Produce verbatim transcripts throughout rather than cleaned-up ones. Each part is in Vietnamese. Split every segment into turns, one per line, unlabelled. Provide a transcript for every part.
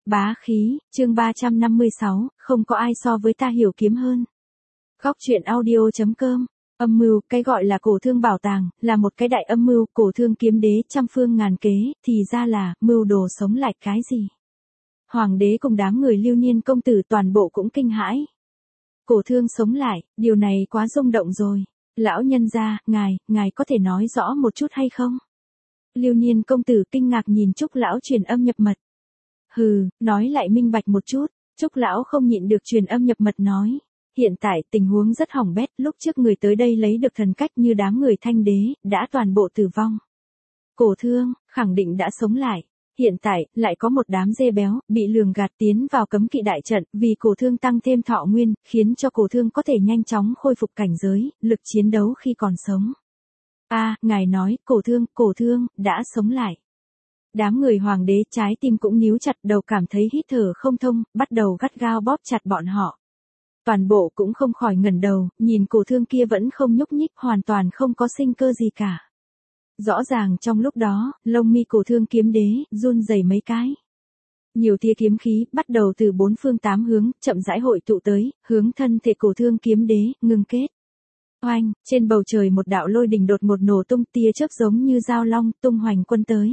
Bá khí, chương ba trăm năm mươi sáu, không có ai so với ta hiểu kiếm hơn. Góc truyện audio.com. Âm mưu, cái gọi là cổ thương bảo tàng, là một cái đại âm mưu, cổ thương kiếm đế trăm phương ngàn kế, thì ra là, mưu đồ sống lại cái gì. Hoàng đế cùng đám người Lưu Niên công tử toàn bộ cũng kinh hãi. Cổ thương sống lại, điều này quá rung động rồi. Lão nhân gia, ngài, ngài có thể nói rõ một chút hay không? Lưu Niên công tử kinh ngạc nhìn Trúc lão truyền âm nhập mật. Hừ, nói lại minh bạch một chút. Trúc lão không nhịn được truyền âm nhập mật nói. Hiện tại tình huống rất hỏng bét, lúc trước người tới đây lấy được thần cách như đám người Thanh đế, đã toàn bộ tử vong. Cổ thương, khẳng định đã sống lại. Hiện tại, lại có một đám dê béo, bị lường gạt tiến vào cấm kỵ đại trận, vì cổ thương tăng thêm thọ nguyên, khiến cho cổ thương có thể nhanh chóng khôi phục cảnh giới, lực chiến đấu khi còn sống. A, à, ngài nói, cổ thương, cổ thương, đã sống lại. Đám người hoàng đế trái tim cũng níu chặt đầu cảm thấy hít thở không thông, bắt đầu gắt gao bóp chặt bọn họ. Toàn bộ cũng không khỏi ngẩng đầu, nhìn cổ thương kia vẫn không nhúc nhích, hoàn toàn không có sinh cơ gì cả. Rõ ràng trong lúc đó, lông mi cổ thương kiếm đế, run rẩy mấy cái. Nhiều tia kiếm khí, bắt đầu từ bốn phương tám hướng, chậm rãi hội tụ tới, hướng thân thể cổ thương kiếm đế, ngưng kết. Oanh, trên bầu trời một đạo lôi đình đột ngột nổ tung, tia chớp giống như dao long, tung hoành quân tới.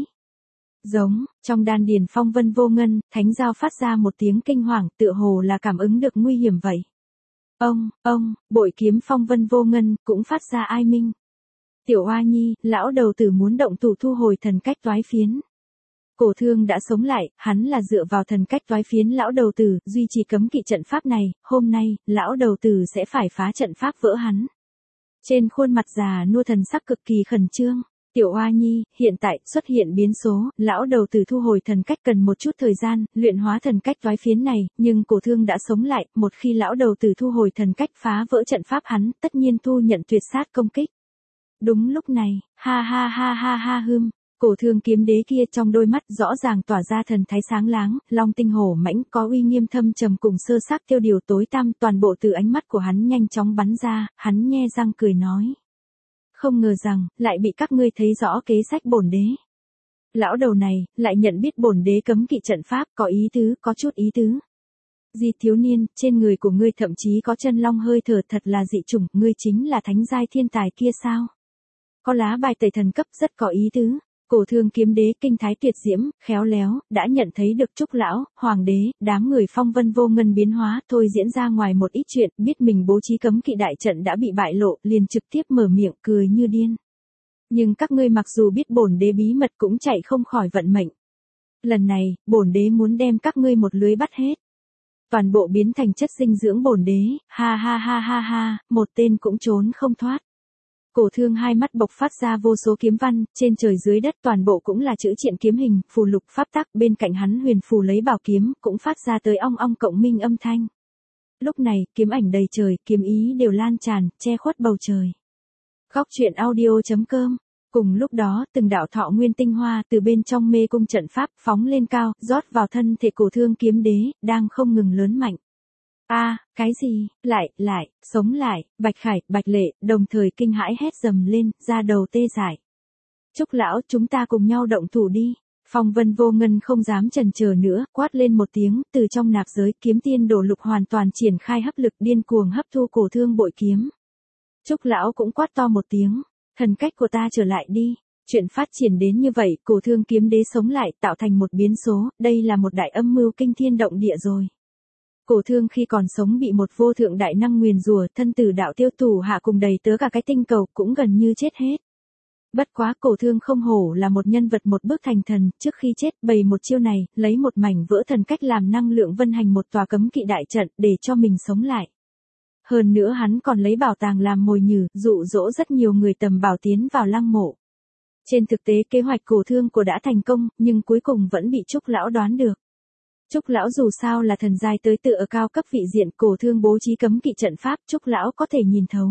Giống, trong đan điền phong vân vô ngân, thánh giao phát ra một tiếng kinh hoàng, tựa hồ là cảm ứng được nguy hiểm vậy. Ông, ông, bội kiếm phong vân vô ngân, cũng phát ra ai minh. Tiểu Oa Nhi, lão đầu tử muốn động thủ thu hồi thần cách toái phiến. Cổ thương đã sống lại, hắn là dựa vào thần cách toái phiến lão đầu tử, duy trì cấm kỵ trận pháp này, hôm nay, lão đầu tử sẽ phải phá trận pháp vỡ hắn. Trên khuôn mặt già nua thần sắc cực kỳ khẩn trương. Tiểu Oa Nhi, hiện tại, xuất hiện biến số, lão đầu tử thu hồi thần cách cần một chút thời gian, luyện hóa thần cách toái phiến này, nhưng cổ thương đã sống lại, một khi lão đầu tử thu hồi thần cách phá vỡ trận pháp hắn, tất nhiên thu nhận tuyệt sát công kích. Đúng lúc này, ha ha ha ha ha hưm, cổ thương kiếm đế kia trong đôi mắt rõ ràng tỏa ra thần thái sáng láng, long tinh hổ mãnh có uy nghiêm thâm trầm cùng sơ sắc tiêu điều tối tăm, toàn bộ từ ánh mắt của hắn nhanh chóng bắn ra, hắn nhe răng cười nói. Không ngờ rằng, lại bị các ngươi thấy rõ kế sách bổn đế. Lão đầu này, lại nhận biết bổn đế cấm kỵ trận pháp, có ý tứ, có chút ý tứ. Di thiếu niên, trên người của ngươi thậm chí có chân long hơi thở, thật là dị chủng, ngươi chính là thánh giai thiên tài kia sao? Có lá bài tẩy thần cấp rất có ý tứ. Cổ thương kiếm đế kinh thái tuyệt diễm, khéo léo, đã nhận thấy được Trúc lão, hoàng đế, đám người phong vân vô ngân biến hóa thôi diễn ra ngoài một ít chuyện, biết mình bố trí cấm kỵ đại trận đã bị bại lộ, liền trực tiếp mở miệng cười như điên. Nhưng các ngươi mặc dù biết bổn đế bí mật cũng chạy không khỏi vận mệnh. Lần này, bổn đế muốn đem các ngươi một lưới bắt hết. Toàn bộ biến thành chất dinh dưỡng bổn đế, ha ha ha ha ha, một tên cũng trốn không thoát. Cổ thương hai mắt bộc phát ra vô số kiếm văn, trên trời dưới đất toàn bộ cũng là chữ triện kiếm hình, phù lục pháp tắc, bên cạnh hắn huyền phù lấy bảo kiếm, cũng phát ra tới ong ong cộng minh âm thanh. Lúc này, kiếm ảnh đầy trời, kiếm ý đều lan tràn, che khuất bầu trời. Góc truyện audio.com. Cùng lúc đó, từng đạo thọ nguyên tinh hoa từ bên trong mê cung trận pháp phóng lên cao, rót vào thân thể cổ thương kiếm đế, đang không ngừng lớn mạnh. A, à, cái gì, lại, lại, sống lại, Bạch Khải, Bạch Lệ, đồng thời kinh hãi hét dầm lên, ra đầu tê dại. Trúc lão, chúng ta cùng nhau động thủ đi. Phong vân vô ngân không dám chần chờ nữa, quát lên một tiếng, từ trong nạp giới kiếm tiên đổ lục hoàn toàn triển khai hấp lực điên cuồng hấp thu cổ thương bội kiếm. Trúc lão cũng quát to một tiếng, thần cách của ta trở lại đi. Chuyện phát triển đến như vậy, cổ thương kiếm đế sống lại, tạo thành một biến số, đây là một đại âm mưu kinh thiên động địa rồi. Cổ thương khi còn sống bị một vô thượng đại năng nguyền rủa, thân tử đạo tiêu tù hạ cùng đầy tớ cả cái tinh cầu, cũng gần như chết hết. Bất quá cổ thương không hổ là một nhân vật một bước thành thần, trước khi chết bày một chiêu này, lấy một mảnh vỡ thần cách làm năng lượng vân hành một tòa cấm kỵ đại trận, để cho mình sống lại. Hơn nữa hắn còn lấy bảo tàng làm mồi nhử, dụ dỗ rất nhiều người tầm bảo tiến vào lăng mộ. Trên thực tế kế hoạch cổ thương của đã thành công, nhưng cuối cùng vẫn bị Trúc lão đoán được. Trúc lão dù sao là thần giai tới tựa ở cao cấp vị diện, cổ thương bố trí cấm kỵ trận pháp, Trúc lão có thể nhìn thấu.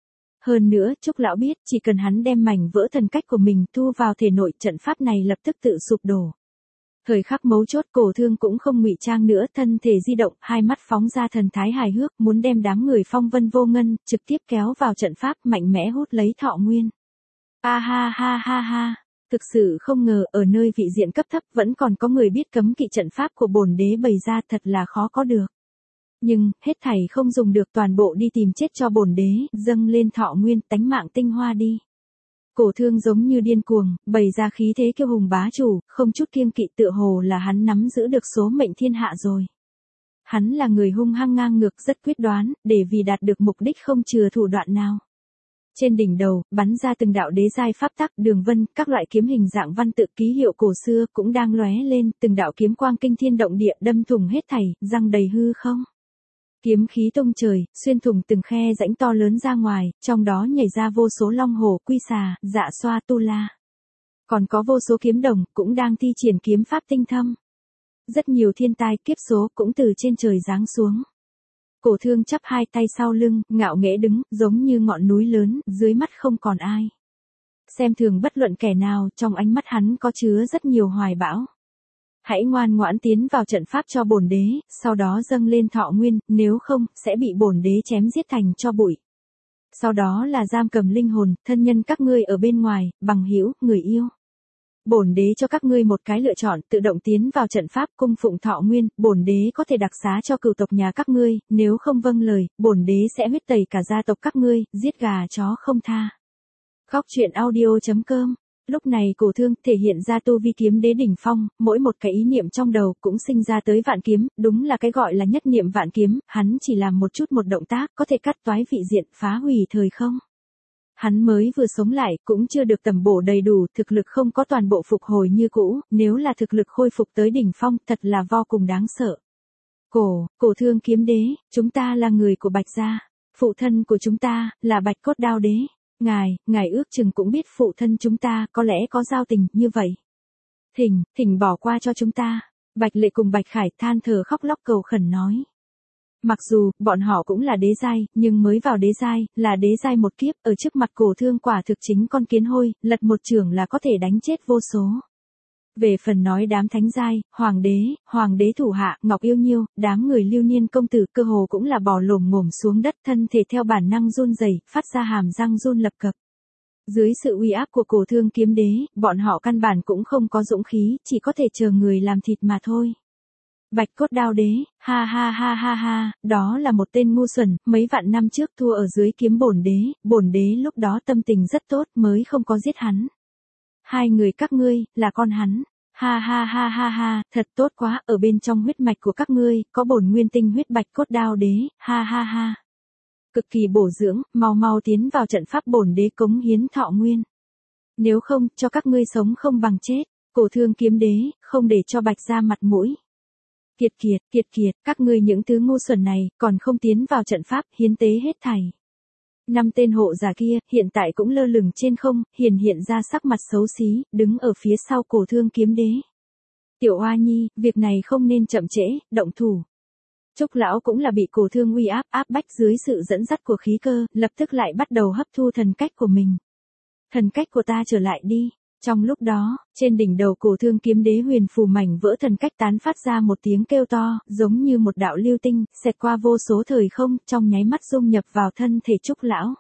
Hơn nữa, Trúc lão biết, chỉ cần hắn đem mảnh vỡ thần cách của mình thu vào thể nội, trận pháp này lập tức tự sụp đổ. Thời khắc mấu chốt, cổ thương cũng không ngụy trang nữa, thân thể di động, hai mắt phóng ra thần thái hài hước, muốn đem đám người phong vân vô ngân trực tiếp kéo vào trận pháp, mạnh mẽ hút lấy thọ nguyên. A ha ha ha ha. Thực sự không ngờ ở nơi vị diện cấp thấp vẫn còn có người biết cấm kỵ trận pháp của bổn đế bày ra, thật là khó có được. Nhưng, hết thảy không dùng được, toàn bộ đi tìm chết cho bổn đế, dâng lên thọ nguyên, tánh mạng tinh hoa đi. Cổ Thương giống như điên cuồng, bày ra khí thế kiêu hùng bá chủ, không chút kiêng kỵ, tựa hồ là hắn nắm giữ được số mệnh thiên hạ rồi. Hắn là người hung hăng ngang ngược, rất quyết đoán, để vì đạt được mục đích không chừa thủ đoạn nào. Trên đỉnh đầu, bắn ra từng đạo đế giai pháp tắc, đường vân, các loại kiếm hình dạng văn tự ký hiệu cổ xưa cũng đang lóe lên, từng đạo kiếm quang kinh thiên động địa đâm thủng hết thảy, răng đầy hư không. Kiếm khí tung trời, xuyên thủng từng khe rãnh to lớn ra ngoài, trong đó nhảy ra vô số long hổ, quy xà, dạ xoa, tu la. Còn có vô số kiếm đồng, cũng đang thi triển kiếm pháp tinh thâm. Rất nhiều thiên tai kiếp số cũng từ trên trời giáng xuống. Cổ Thương chắp hai tay sau lưng, ngạo nghễ đứng, giống như ngọn núi lớn, dưới mắt không còn ai. Xem thường bất luận kẻ nào, trong ánh mắt hắn có chứa rất nhiều hoài bão. Hãy ngoan ngoãn tiến vào trận pháp cho bổn đế, sau đó dâng lên thọ nguyên, nếu không, sẽ bị bổn đế chém giết thành cho bụi. Sau đó là giam cầm linh hồn, thân nhân các ngươi ở bên ngoài, bằng hữu, người yêu. Bổn đế cho các ngươi một cái lựa chọn, tự động tiến vào trận pháp cung phụng thọ nguyên, bổn đế có thể đặc xá cho cửu tộc nhà các ngươi, nếu không vâng lời, bổn đế sẽ huyết tẩy cả gia tộc các ngươi, giết gà chó không tha. Khóc chuyện audio chấm com. Lúc này Cổ Thương thể hiện ra tu vi kiếm đế đỉnh phong, mỗi một cái ý niệm trong đầu cũng sinh ra tới vạn kiếm, đúng là cái gọi là nhất niệm vạn kiếm, hắn chỉ làm một chút một động tác có thể cắt toái vị diện, phá hủy thời không. Hắn mới vừa sống lại, cũng chưa được tầm bổ đầy đủ, thực lực không có toàn bộ phục hồi như cũ, nếu là thực lực khôi phục tới đỉnh phong, thật là vô cùng đáng sợ. Cổ, Cổ Thương kiếm đế, chúng ta là người của Bạch gia, phụ thân của chúng ta, là Bạch Cốt Đao đế. Ngài, ngài ước chừng cũng biết phụ thân chúng ta có lẽ có giao tình như vậy. Thỉnh, thỉnh bỏ qua cho chúng ta. Bạch Lệ cùng Bạch Khải than thở khóc lóc cầu khẩn nói. Mặc dù, bọn họ cũng là đế giai, nhưng mới vào đế giai, là đế giai một kiếp, ở trước mặt Cổ Thương quả thực chính con kiến hôi, lật một chưởng là có thể đánh chết vô số. Về phần nói đám thánh giai, hoàng đế, hoàng đế thủ hạ, Ngọc Yêu Nhiêu, đám người lưu niên công tử cơ hồ cũng là bò lồm ngổm xuống đất, thân thể theo bản năng run rẩy, phát ra hàm răng run lập cập. Dưới sự uy áp của Cổ Thương kiếm đế, bọn họ căn bản cũng không có dũng khí, chỉ có thể chờ người làm thịt mà thôi. Bạch Cốt Đao đế, ha ha ha ha ha, đó là một tên ngu xuẩn, mấy vạn năm trước thua ở dưới kiếm bổn đế, bổn đế lúc đó tâm tình rất tốt mới không có giết hắn. Hai người các ngươi, là con hắn. Ha ha ha ha ha, thật tốt quá, ở bên trong huyết mạch của các ngươi, có bổn nguyên tinh huyết Bạch Cốt Đao đế, ha ha ha. Cực kỳ bổ dưỡng, mau mau tiến vào trận pháp bổn đế cống hiến thọ nguyên. Nếu không, cho các ngươi sống không bằng chết. Cổ Thương kiếm đế, không để cho Bạch gia mặt mũi. Kiệt kiệt, kiệt kiệt, các ngươi những thứ ngu xuẩn này, còn không tiến vào trận pháp, hiến tế hết thảy. Năm tên hộ giả kia, hiện tại cũng lơ lửng trên không, hiển hiện ra sắc mặt xấu xí, đứng ở phía sau Cổ Thương kiếm đế. Tiểu Oa Nhi, việc này không nên chậm trễ, động thủ. Trúc lão cũng là bị Cổ Thương uy áp, áp bách dưới sự dẫn dắt của khí cơ, lập tức lại bắt đầu hấp thu thần cách của mình. Thần cách của ta trở lại đi. Trong lúc đó, trên đỉnh đầu Cổ Thương kiếm đế huyền phù mảnh vỡ thần cách tán phát ra một tiếng kêu to, giống như một đạo lưu tinh, xẹt qua vô số thời không, trong nháy mắt dung nhập vào thân thể Trúc lão.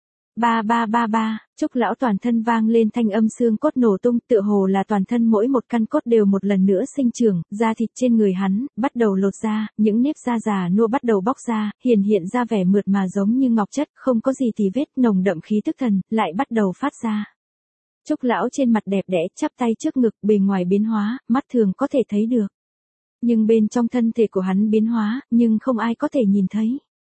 Ba ba ba ba, Trúc lão toàn thân vang lên thanh âm xương cốt nổ tung, tựa hồ là toàn thân mỗi một căn cốt đều một lần nữa sinh trưởng, da thịt trên người hắn bắt đầu lột ra, những nếp da già nua bắt đầu bóc ra, hiển hiện ra vẻ mượt mà giống như ngọc chất, không có gì tì vết, nồng đậm khí tức thần lại bắt đầu phát ra. Trúc lão trên mặt đẹp đẽ, chắp tay trước ngực, bề ngoài biến hóa, mắt thường có thể thấy được. Nhưng bên trong thân thể của hắn biến hóa, nhưng không ai có thể nhìn thấy.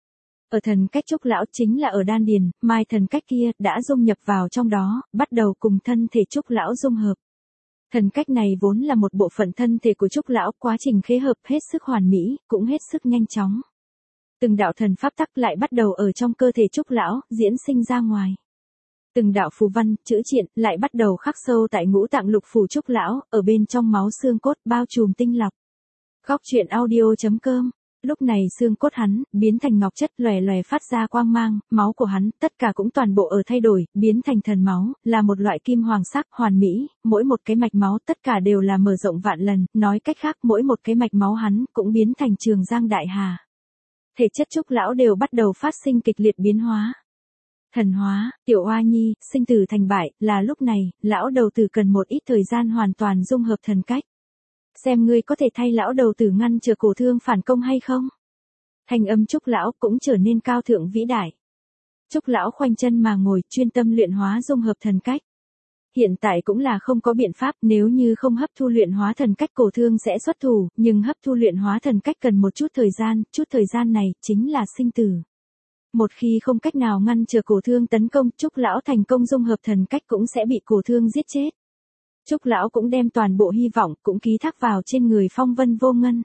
Ở thần cách Trúc lão chính là ở đan điền, mai thần cách kia đã dung nhập vào trong đó, bắt đầu cùng thân thể Trúc lão dung hợp. Thần cách này vốn là một bộ phận thân thể của Trúc lão, quá trình khế hợp hết sức hoàn mỹ, cũng hết sức nhanh chóng. Từng đạo thần pháp tắc lại bắt đầu ở trong cơ thể Trúc lão diễn sinh ra ngoài. Từng đạo phù văn, chữ triện lại bắt đầu khắc sâu tại ngũ tạng lục phủ Trúc lão, ở bên trong máu xương cốt bao trùm tinh lọc. Khóc chuyện audio chấm com. Lúc này xương cốt hắn biến thành ngọc chất, lòe lòe phát ra quang mang, máu của hắn tất cả cũng toàn bộ ở thay đổi, biến thành thần máu, là một loại kim hoàng sắc hoàn mỹ, mỗi một cái mạch máu tất cả đều là mở rộng vạn lần, nói cách khác, mỗi một cái mạch máu hắn cũng biến thành trường giang đại hà. Thể chất Trúc lão đều bắt đầu phát sinh kịch liệt biến hóa. Thần hóa, Tiểu Oa Nhi, sinh tử thành bại, là lúc này, lão đầu tử cần một ít thời gian hoàn toàn dung hợp thần cách. Xem ngươi có thể thay lão đầu tử ngăn trở Cổ Thương phản công hay không? Thanh âm Trúc lão cũng trở nên cao thượng vĩ đại. Trúc lão khoanh chân mà ngồi, chuyên tâm luyện hóa dung hợp thần cách. Hiện tại cũng là không có biện pháp, nếu như không hấp thu luyện hóa thần cách Cổ Thương sẽ xuất thủ, nhưng hấp thu luyện hóa thần cách cần một chút thời gian, chút thời gian này chính là sinh tử. Một khi không cách nào ngăn trở Cổ Thương tấn công, Trúc lão thành công dung hợp thần cách cũng sẽ bị Cổ Thương giết chết. Trúc lão cũng đem toàn bộ hy vọng cũng ký thác vào trên người Phong Vân Vô Ngân.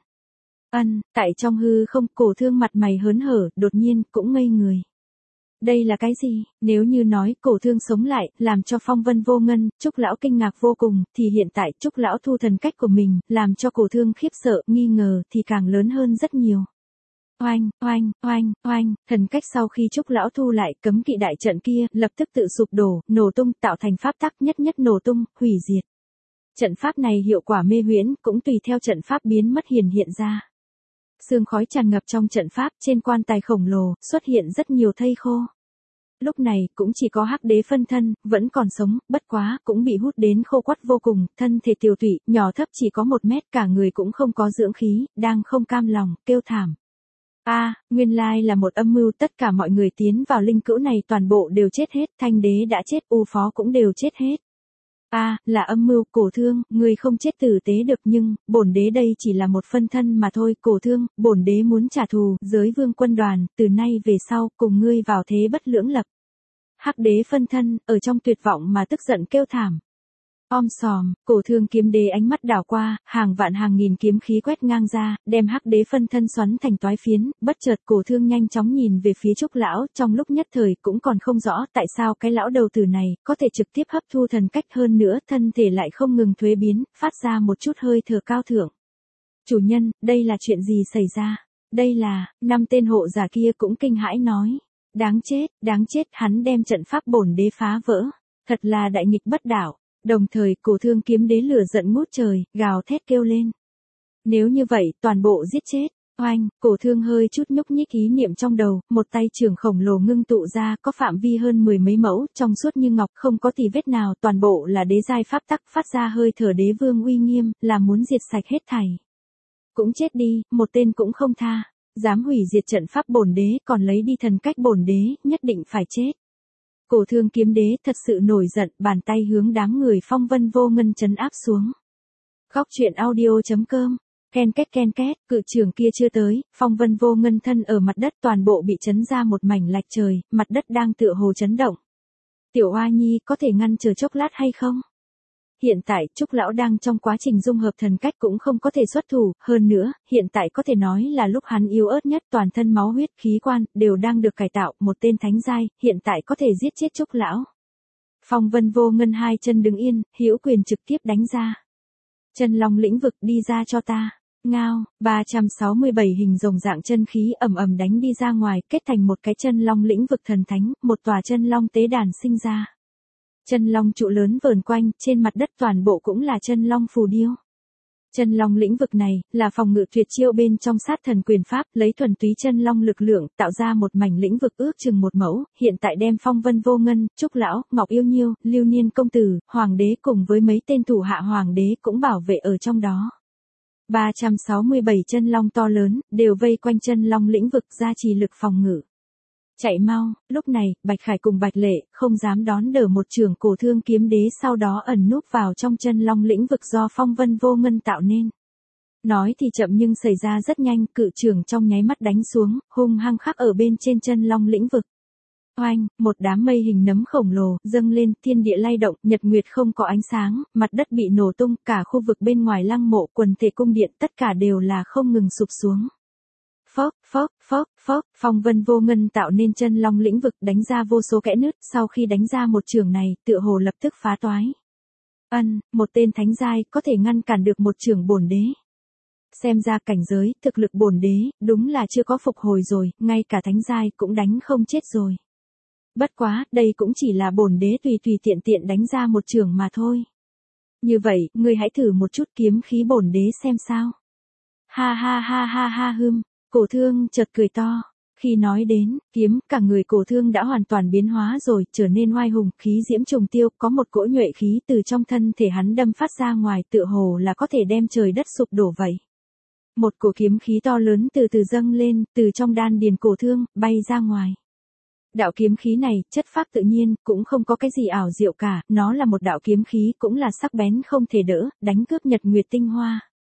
Ân, tại trong hư không, Cổ Thương mặt mày hớn hở, đột nhiên cũng ngây người. Đây là cái gì? Nếu như nói Cổ Thương sống lại, làm cho Phong Vân Vô Ngân, Trúc lão kinh ngạc vô cùng, thì hiện tại Trúc lão thu thần cách của mình, làm cho Cổ Thương khiếp sợ, nghi ngờ thì càng lớn hơn rất nhiều. Oanh, oanh, oanh, oanh, thần cách sau khi Trúc lão thu lại, cấm kỵ đại trận kia, lập tức tự sụp đổ, nổ tung, tạo thành pháp tắc nhất nhất nổ tung, hủy diệt. Trận pháp này hiệu quả mê huyễn, cũng tùy theo trận pháp biến mất hiển hiện ra. Sương khói tràn ngập trong trận pháp, trên quan tài khổng lồ, xuất hiện rất nhiều thây khô. Lúc này, cũng chỉ có Hắc Đế phân thân, vẫn còn sống, bất quá, cũng bị hút đến khô quắt vô cùng, thân thể tiều tụy, nhỏ thấp chỉ có một mét, cả người cũng không có dưỡng khí, đang không cam lòng, kêu thảm. A, à, nguyên lai là một âm mưu, tất cả mọi người tiến vào linh cữu này toàn bộ đều chết hết, Thanh Đế đã chết, U Phó cũng đều chết hết. A, à, là âm mưu, Cổ Thương, người không chết tử tế được nhưng, bổn đế đây chỉ là một phân thân mà thôi, Cổ Thương, bổn đế muốn trả thù, giới vương quân đoàn, từ nay về sau, cùng ngươi vào thế bất lưỡng lập. Hắc Đế phân thân, ở trong tuyệt vọng mà tức giận kêu thảm. Om sòm, Cổ Thương kiếm đế ánh mắt đảo qua, hàng vạn hàng nghìn kiếm khí quét ngang ra, đem Hắc Đế phân thân xoắn thành toái phiến, bất chợt Cổ Thương nhanh chóng nhìn về phía Trúc lão, trong lúc nhất thời cũng còn không rõ tại sao cái lão đầu tử này có thể trực tiếp hấp thu thần cách, hơn nữa thân thể lại không ngừng thuế biến, phát ra một chút hơi thở cao thượng. Chủ nhân, đây là chuyện gì xảy ra? Đây là, năm tên hộ giả kia cũng kinh hãi nói. Đáng chết, đáng chết, hắn đem trận pháp bổn đế phá vỡ. Thật là đại nghịch bất đạo. Đồng thời, Cổ Thương kiếm đế lửa giận ngút trời, gào thét kêu lên. Nếu như vậy, toàn bộ giết chết. Oanh, Cổ Thương hơi chút nhúc nhích ý niệm trong đầu, một tay trường khổng lồ ngưng tụ ra, có phạm vi hơn mười mấy mẫu, trong suốt như ngọc, không có tì vết nào, toàn bộ là đế giai pháp tắc, phát ra hơi thở đế vương uy nghiêm, là muốn diệt sạch hết thảy. Cũng chết đi, một tên cũng không tha. Dám hủy diệt trận pháp bổn đế, còn lấy đi thần cách bổn đế, nhất định phải chết. Cổ Thương kiếm đế thật sự nổi giận, bàn tay hướng đám người Phong Vân Vô Ngân trấn áp xuống. Góc truyện audio chấm com, ken két ken két, cự trưởng kia chưa tới, Phong Vân Vô Ngân thân ở mặt đất toàn bộ bị chấn ra một mảnh lạch trời, mặt đất đang tựa hồ chấn động. Tiểu Oa Nhi có thể ngăn chờ chốc lát hay không? Hiện tại, Trúc lão đang trong quá trình dung hợp thần cách cũng không có thể xuất thủ, hơn nữa, hiện tại có thể nói là lúc hắn yếu ớt nhất, toàn thân máu huyết, khí quan, đều đang được cải tạo, một tên thánh giai, hiện tại có thể giết chết Trúc lão. Phong Vân Vô Ngân hai chân đứng yên, hữu quyền trực tiếp đánh ra. Chân long lĩnh vực đi ra cho ta. Ngao, ba trăm sáu mươi bảy hình rồng dạng chân khí ầm ầm đánh đi ra ngoài, kết thành một cái chân long lĩnh vực thần thánh, một tòa chân long tế đàn sinh ra. Chân long trụ lớn vờn quanh, trên mặt đất toàn bộ cũng là chân long phù điêu. Chân long lĩnh vực này, là phòng ngự tuyệt chiêu bên trong sát thần quyền pháp, lấy thuần túy chân long lực lượng, tạo ra một mảnh lĩnh vực ước chừng một mẫu, hiện tại đem Phong Vân Vô Ngân, Trúc lão, Ngọc Yêu Nhiêu, Lưu Niên công tử, Hoàng đế cùng với mấy tên thủ hạ Hoàng đế cũng bảo vệ ở trong đó. ba trăm sáu mươi bảy chân long to lớn, đều vây quanh chân long lĩnh vực gia trì lực phòng ngự. Chạy mau, lúc này, Bạch Khải cùng Bạch Lệ, không dám đón đỡ một trường Cổ Thương kiếm đế sau đó ẩn núp vào trong chân long lĩnh vực do Phong Vân Vô Ngân tạo nên. Nói thì chậm nhưng xảy ra rất nhanh, cự trường trong nháy mắt đánh xuống, hung hăng khắc ở bên trên chân long lĩnh vực. Oanh, một đám mây hình nấm khổng lồ, dâng lên, thiên địa lay động, nhật nguyệt không có ánh sáng, mặt đất bị nổ tung, cả khu vực bên ngoài lăng mộ, quần thể cung điện, tất cả đều là không ngừng sụp xuống. Phốc, phốc, phốc, phốc, Phong Vân Vô Ngân tạo nên chân long lĩnh vực đánh ra vô số kẽ nứt, sau khi đánh ra một trường này, tựa hồ lập tức phá toái. Ân, một tên thánh giai có thể ngăn cản được một trường bổn đế. Xem ra cảnh giới, thực lực bổn đế, đúng là chưa có phục hồi rồi, ngay cả thánh giai cũng đánh không chết rồi. Bất quá, đây cũng chỉ là bổn đế tùy tùy tiện tiện đánh ra một trường mà thôi. Như vậy, ngươi hãy thử một chút kiếm khí bổn đế xem sao. Ha ha ha ha ha hưm. Cổ Thương chợt cười to, Khi nói đến kiếm, cả người Cổ Thương đã hoàn toàn biến hóa rồi, trở nên oai hùng, khí diễm trùng tiêu, có một cỗ nhuệ khí từ trong thân thể hắn đâm phát ra ngoài, tựa hồ là có thể đem trời đất sụp đổ vậy. Một cổ kiếm khí to lớn từ từ dâng lên, từ trong đan điền Cổ Thương, bay ra ngoài. Đạo kiếm khí này, chất phác tự nhiên, cũng không có cái gì ảo diệu cả, nó là một đạo kiếm khí, cũng là sắc bén không thể đỡ, đánh cướp nhật nguyệt tinh hoa.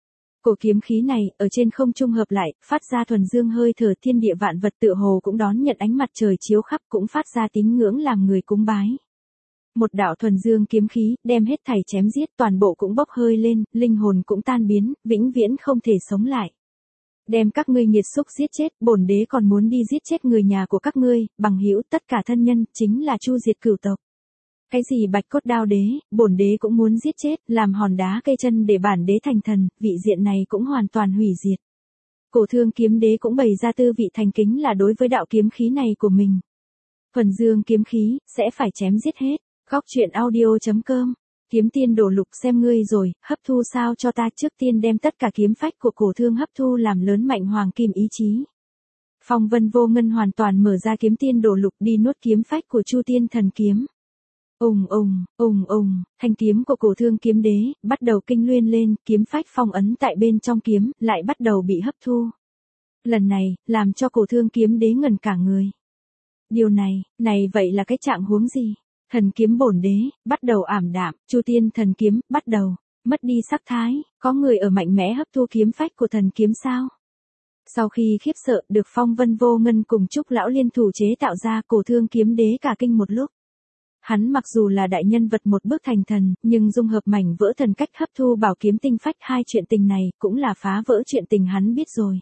Cổ kiếm khí này, ở trên không trung hợp lại, phát ra thuần dương hơi thở, thiên địa vạn vật tựa hồ cũng đón nhận ánh mặt trời chiếu khắp, cũng phát ra tín ngưỡng làm người cúng bái. Một đạo thuần dương kiếm khí, đem hết thảy chém giết, toàn bộ cũng bốc hơi lên, linh hồn cũng tan biến, vĩnh viễn không thể sống lại. Đem các ngươi nghiệt xúc giết chết, bổn đế còn muốn đi giết chết người nhà của các ngươi, bằng hữu, tất cả thân nhân, chính là chu diệt cửu tộc. Cái gì bạch cốt đao đế, bổn đế cũng muốn giết chết, làm hòn đá cây chân để bản đế thành thần, vị diện này cũng hoàn toàn hủy diệt. Cổ Thương kiếm đế cũng bày ra tư vị thành kính là đối với đạo kiếm khí này của mình. Thuần dương kiếm khí, sẽ phải chém giết hết. Góc truyện audio chấm com. Kiếm tiên đổ lục xem ngươi rồi, hấp thu sao cho ta, trước tiên đem tất cả kiếm phách của Cổ Thương hấp thu làm lớn mạnh hoàng kim ý chí. Phong vân vô ngân hoàn toàn mở ra kiếm tiên đổ lục đi nuốt kiếm phách của Chu Tiên thần kiếm. Ùng ùng, ùng ùng, thanh kiếm của Cổ Thương kiếm đế, bắt đầu kinh luyên lên, kiếm phách phong ấn tại bên trong kiếm, lại bắt đầu bị hấp thu. Lần này, làm cho Cổ Thương kiếm đế ngẩn cả người. Điều này, này vậy là cái trạng huống gì? Thần kiếm bổn đế, bắt đầu ảm đạm, Chu Tiên thần kiếm, bắt đầu, mất đi sắc thái, có người ở mạnh mẽ hấp thu kiếm phách của thần kiếm sao? Sau khi khiếp sợ, được Phong vân vô ngân cùng Trúc lão liên thủ chế tạo ra, Cổ Thương kiếm đế cả kinh một lúc. Hắn mặc dù là đại nhân vật một bước thành thần, nhưng dung hợp mảnh vỡ thần cách hấp thu bảo kiếm tinh phách, hai chuyện tình này, cũng là phá vỡ chuyện tình hắn biết rồi.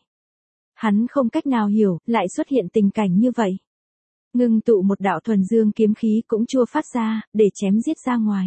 Hắn không cách nào hiểu, lại xuất hiện tình cảnh như vậy. Ngưng tụ một đạo thuần dương kiếm khí cũng chua phát ra, để chém giết ra ngoài.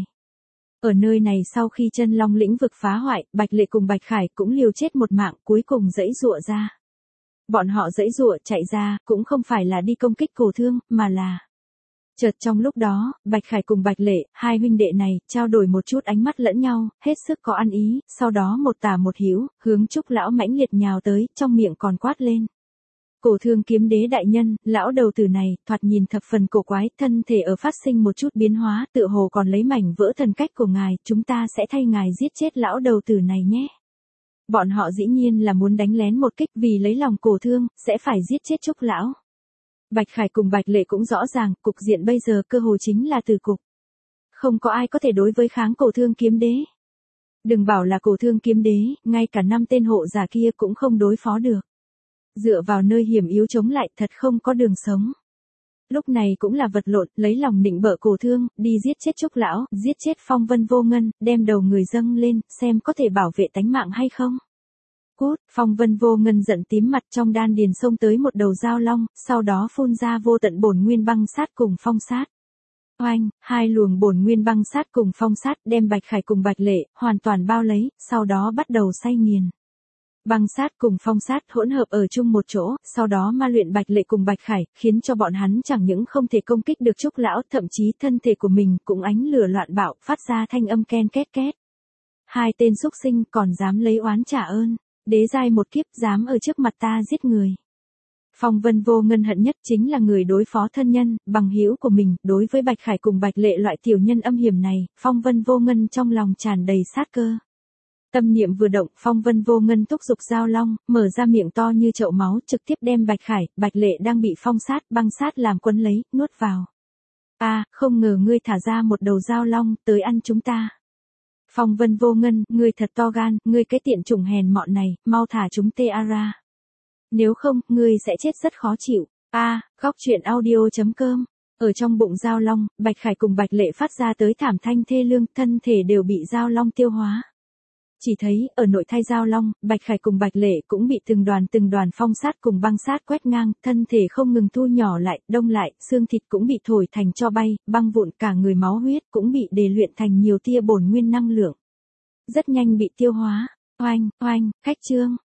Ở nơi này sau khi chân long lĩnh vực phá hoại, Bạch Lệ cùng Bạch Khải cũng liều chết một mạng, cuối cùng giãy giụa ra. Bọn họ giãy giụa chạy ra, cũng không phải là đi công kích Cổ Thương, mà là... Chợt trong lúc đó, Bạch Khải cùng Bạch Lệ, hai huynh đệ này, trao đổi một chút ánh mắt lẫn nhau, hết sức có ăn ý, sau đó một tả một hữu, hướng Trúc lão mãnh liệt nhào tới, trong miệng còn quát lên. Cổ Thương kiếm đế đại nhân, lão đầu tử này, thoạt nhìn thập phần cổ quái, thân thể ở phát sinh một chút biến hóa, tựa hồ còn lấy mảnh vỡ thần cách của ngài, chúng ta sẽ thay ngài giết chết lão đầu tử này nhé. Bọn họ dĩ nhiên là muốn đánh lén một kích, vì lấy lòng Cổ Thương, sẽ phải giết chết Trúc lão. Bạch Khải cùng Bạch Lệ cũng rõ ràng, cục diện bây giờ cơ hồ chính là tử cục. Không có ai có thể đối với kháng Cổ Thương kiếm đế. Đừng bảo là Cổ Thương kiếm đế, ngay cả năm tên hộ giả kia cũng không đối phó được. Dựa vào nơi hiểm yếu chống lại, thật không có đường sống. Lúc này cũng là vật lộn, lấy lòng nịnh bợ Cổ Thương, đi giết chết Trúc lão, giết chết Phong vân vô ngân, đem đầu người dâng lên, xem có thể bảo vệ tánh mạng hay không. Cút, Phong vân vô ngân giận tím mặt, trong đan điền xông tới một đầu dao long, sau đó phun ra vô tận bổn nguyên băng sát cùng phong sát. Oanh, hai luồng bổn nguyên băng sát cùng phong sát đem Bạch Khải cùng Bạch Lệ hoàn toàn bao lấy, sau đó bắt đầu xay nghiền. Băng sát cùng phong sát hỗn hợp ở chung một chỗ, sau đó ma luyện Bạch Lệ cùng Bạch Khải, khiến cho bọn hắn chẳng những không thể công kích được Trúc lão, thậm chí thân thể của mình cũng ánh lửa loạn bạo, phát ra thanh âm ken két két. Hai tên xúc sinh còn dám lấy oán trả ơn. Đế giai một kiếp, dám ở trước mặt ta giết người. Phong vân vô ngân hận nhất chính là người đối phó thân nhân, bằng hữu của mình, đối với Bạch Khải cùng Bạch Lệ loại tiểu nhân âm hiểm này, Phong vân vô ngân trong lòng tràn đầy sát cơ. Tâm niệm vừa động, Phong vân vô ngân thúc giục dao long, mở ra miệng to như chậu máu, trực tiếp đem Bạch Khải, Bạch Lệ đang bị phong sát, băng sát làm quấn lấy, nuốt vào. A, à, không ngờ ngươi thả ra một đầu dao long, tới ăn chúng ta. Phong vân vô ngân, ngươi thật to gan, ngươi cái tiện chủng hèn mọn này, mau thả chúng tê a ra. Nếu không, ngươi sẽ chết rất khó chịu. A, à, góc truyện audio chấm com. Ở trong bụng dao long, Bạch Khải cùng Bạch Lệ phát ra tới thảm thanh thê lương, thân thể đều bị dao long tiêu hóa. Chỉ thấy, ở nội thai dao long, Bạch Khải cùng Bạch Lệ cũng bị từng đoàn từng đoàn phong sát cùng băng sát quét ngang, thân thể không ngừng thu nhỏ lại, đông lại, xương thịt cũng bị thổi thành tro bay, băng vụn, cả người máu huyết cũng bị đề luyện thành nhiều tia bổn nguyên năng lượng. Rất nhanh bị tiêu hóa. Oanh, oanh, khách trương,